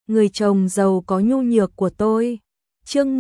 người chồng giàu có nhu nhược của tôi. Chương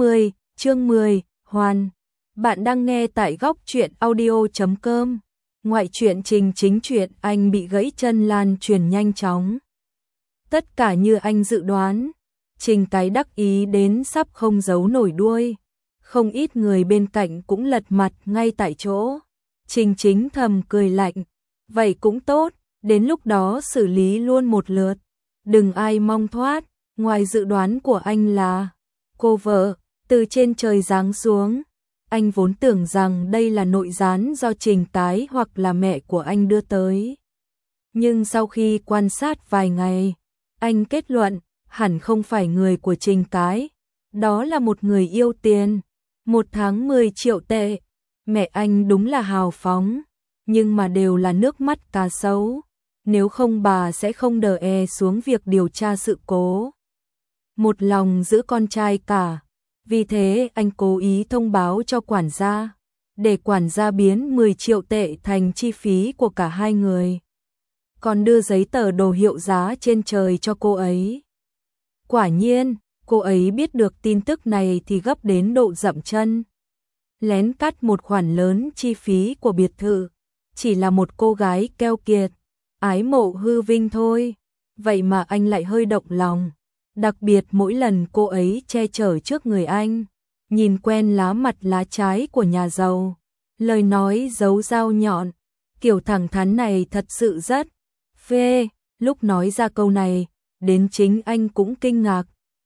10, Hoàn. Bạn đang nghe tại góc truyện audio.com. Ngoại truyện Trình Chính truyện anh bị gãy chân lan truyền nhanh chóng. Tất cả như anh dự đoán, Trình cái đắc ý đến sắp không giấu nổi đuôi. Không ít người bên cạnh cũng lật mặt ngay tại chỗ. Trình Chính thầm cười lạnh, vậy cũng tốt, đến lúc đó xử lý luôn một lượt. Đừng ai mong thoát, ngoài dự đoán của anh là cô vợ từ trên trời giáng xuống. Anh vốn tưởng rằng đây là nội gián do Trình Tái hoặc là mẹ của anh đưa tới. Nhưng sau khi quan sát vài ngày, anh kết luận hẳn không phải người của Trình Tái. Đó là một người yêu tiền, 1 tháng 10 triệu tệ. Mẹ anh đúng là hào phóng, nhưng mà đều là nước mắt cá sấu. Nếu không bà sẽ không đờ xuống việc điều tra sự cố. Một lòng giữ con trai cả. Vì thế anh cố ý thông báo cho quản gia, để quản gia biến 10 triệu tệ thành chi phí của cả hai người. Còn đưa giấy tờ đồ hiệu giá trên trời cho cô ấy. Quả nhiên, cô ấy biết được tin tức này thì gấp đến độ dậm chân. Lén cắt một khoản lớn chi phí của biệt thự. Chỉ là một cô gái keo kiệt, ái mộ hư vinh thôi. Vậy mà anh lại hơi động lòng. Đặc biệt mỗi lần cô ấy che chở trước người anh, nhìn quen lá mặt lá trái của nhà giàu, lời nói giấu dao nhọn, kiểu thẳng thắn này thật sự rất phê. Lúc nói ra câu này, đến chính anh cũng kinh ngạc.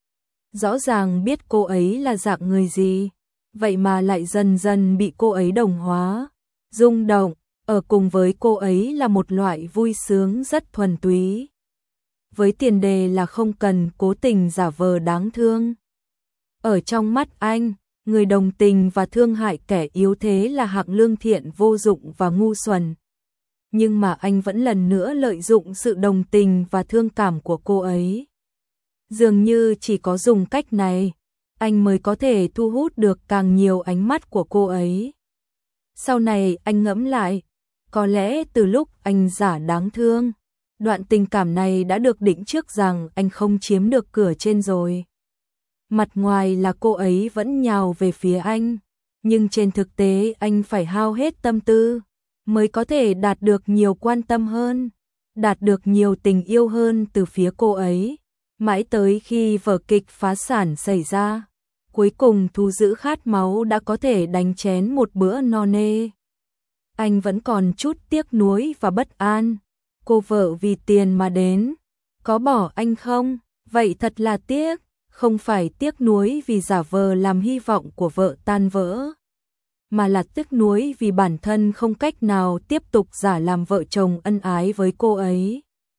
Rõ ràng biết cô ấy là dạng người gì, vậy mà lại dần dần bị cô ấy đồng hóa, rung động, ở cùng với cô ấy là một loại vui sướng rất thuần túy. Với tiền đề là không cần cố tình giả vờ đáng thương. Ở trong mắt anh, người đồng tình và thương hại kẻ yếu thế là hạng lương thiện vô dụng và ngu xuẩn. Nhưng mà anh vẫn lần nữa lợi dụng sự đồng tình và thương cảm của cô ấy. Dường như chỉ có dùng cách này, anh mới có thể thu hút được càng nhiều ánh mắt của cô ấy. Sau này anh ngẫm lại, có lẽ từ lúc anh giả đáng thương, đoạn tình cảm này đã được định trước rằng anh không chiếm được cửa trên rồi. Mặt ngoài là cô ấy vẫn nhào về phía anh, nhưng trên thực tế anh phải hao hết tâm tư, mới có thể đạt được nhiều quan tâm hơn, đạt được nhiều tình yêu hơn từ phía cô ấy. Mãi tới khi vở kịch phá sản xảy ra, cuối cùng Thu Giữ khát máu đã có thể đánh chén một bữa no nê. Anh vẫn còn chút tiếc nuối và bất an. Cô vợ vì tiền mà đến, có bỏ anh không? Vậy thật là tiếc, không phải tiếc nuối vì giả vờ làm hy vọng của vợ tan vỡ, mà là tiếc nuối vì bản thân không cách nào tiếp tục giả làm vợ chồng ân ái với cô ấy.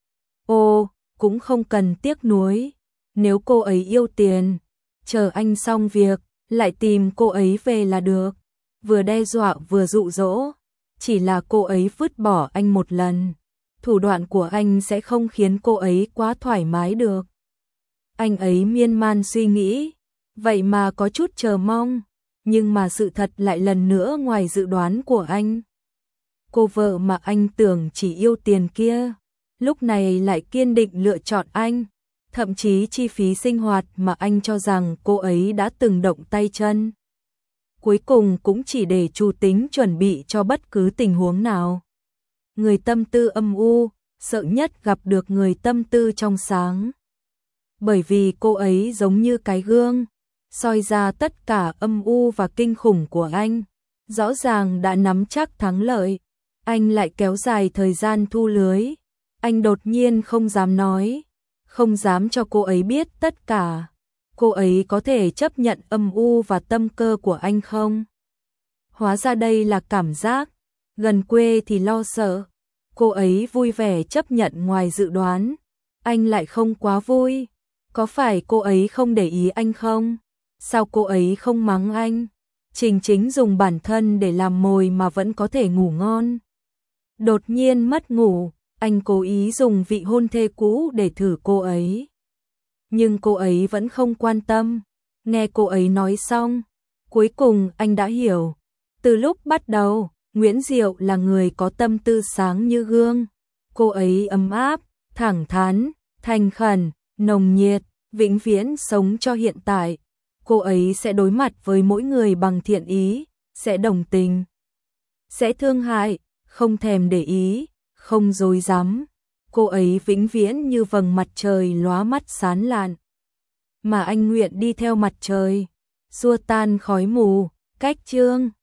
Ô, cũng không cần tiếc nuối, nếu cô ấy yêu tiền, chờ anh xong việc, lại tìm cô ấy về là được. Vừa đe dọa vừa dụ dỗ, chỉ là cô ấy vứt bỏ anh một lần. Thủ đoạn của anh sẽ không khiến cô ấy quá thoải mái được. Anh ấy miên man suy nghĩ, vậy mà có chút chờ mong, nhưng mà sự thật lại lần nữa ngoài dự đoán của anh. Cô vợ mà anh tưởng chỉ yêu tiền kia, lúc này lại kiên định lựa chọn anh, thậm chí chi phí sinh hoạt mà anh cho rằng cô ấy đã từng động tay chân. Cuối cùng cũng chỉ để chủ tính chuẩn bị cho bất cứ tình huống nào. Người tâm tư âm u, sợ nhất gặp được người tâm tư trong sáng. Bởi vì cô ấy giống như cái gương, soi ra tất cả âm u và kinh khủng của anh. Rõ ràng đã nắm chắc thắng lợi, anh lại kéo dài thời gian thu lưới. Anh đột nhiên không dám nói, không dám cho cô ấy biết tất cả. Cô ấy có thể chấp nhận âm u và tâm cơ của anh không? Hóa ra đây là cảm giác, gần quê thì lo sợ. Cô ấy vui vẻ chấp nhận ngoài dự đoán, anh lại không quá vui. Có phải cô ấy không để ý anh không? Sao cô ấy không mắng anh? Trình Chính dùng bản thân để làm mồi mà vẫn có thể ngủ ngon. Đột nhiên mất ngủ, anh cố ý dùng vị hôn thê cũ để thử cô ấy. Nhưng cô ấy vẫn không quan tâm. Nghe cô ấy nói xong, cuối cùng anh đã hiểu. Từ lúc bắt đầu, Nguyễn Diệu là người có tâm tư sáng như gương. Cô ấy ấm áp, thẳng thắn, thành khẩn, nồng nhiệt, vĩnh viễn sống cho hiện tại. Cô ấy sẽ đối mặt với mỗi người bằng thiện ý, sẽ đồng tình, sẽ thương hại, không thèm để ý, không dối dám. Cô ấy vĩnh viễn như vầng mặt trời lóa mắt sáng lạn. Mà anh nguyện đi theo mặt trời, xua tan khói mù. Cách chương